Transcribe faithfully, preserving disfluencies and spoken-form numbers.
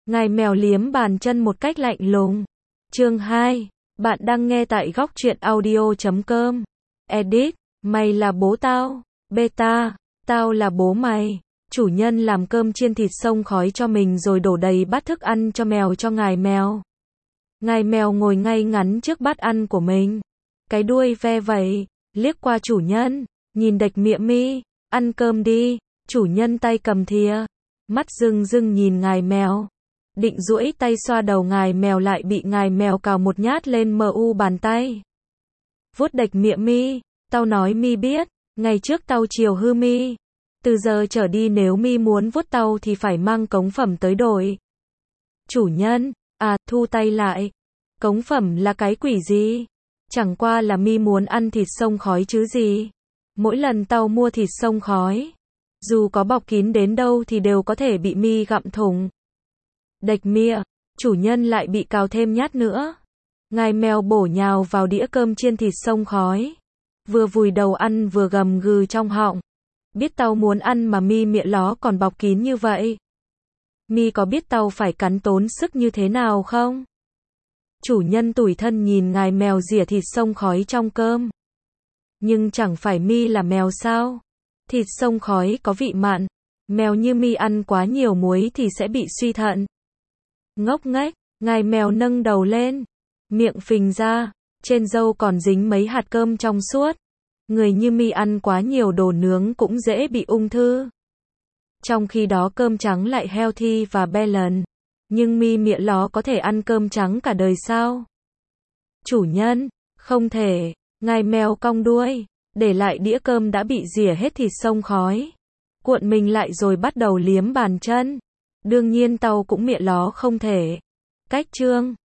Ngài mèo liếm bàn chân một cách lạnh lùng. Chương hai. Bạn đang nghe tại góc truyện audio chấm com. Edit. Mày là bố tao. Beta. Tao là bố mày. Chủ nhân làm cơm chiên thịt xông khói cho mình rồi đổ đầy bát thức ăn cho mèo cho ngài mèo. Ngài mèo ngồi ngay ngắn trước bát ăn của mình. Cái đuôi ve vẩy, liếc qua chủ nhân, nhìn đệch mịa mi, ăn cơm đi. Chủ nhân tay cầm thìa, mắt rưng rưng nhìn ngài mèo. Định duỗi tay xoa đầu ngài mèo lại bị ngài mèo cào một nhát lên mu bàn tay. Vuốt đệch mịa mi, tao nói mi biết, ngày trước tao chiều hư mi. Từ giờ trở đi nếu mi muốn vuốt tao thì phải mang cống phẩm tới đổi. Chủ nhân, à, thu tay lại. Cống phẩm là cái quỷ gì? Chẳng qua là mi muốn ăn thịt xông khói chứ gì. Mỗi lần tao mua thịt xông khói, dù có bọc kín đến đâu thì đều có thể bị mi gặm thủng. Đệch mịa, chủ nhân lại bị cào thêm nhát nữa. Ngài mèo bổ nhào vào đĩa cơm chiên thịt xông khói. Vừa vùi đầu ăn vừa gầm gừ trong họng. Biết tao muốn ăn mà mi miệng ló còn bọc kín như vậy. Mi có biết tao phải cắn tốn sức như thế nào không? Chủ nhân tủi thân nhìn ngài mèo rỉa thịt xông khói trong cơm. Nhưng chẳng phải mi là mèo sao? Thịt xông khói có vị mặn. Mèo như mi ăn quá nhiều muối thì sẽ bị suy thận. Ngốc nghếch, ngài mèo nâng đầu lên. Miệng phình ra, trên râu còn dính mấy hạt cơm trong suốt. Người như mi ăn quá nhiều đồ nướng cũng dễ bị ung thư. Trong khi đó cơm trắng lại healthy và balance. Nhưng mi miệng ló có thể ăn cơm trắng cả đời sao? Chủ nhân, không thể. Ngài mèo cong đuôi, để lại đĩa cơm đã bị rỉa hết thịt xông khói. Cuộn mình lại rồi bắt đầu liếm bàn chân. Đương nhiên tao cũng miệng ló không thể. Cách chương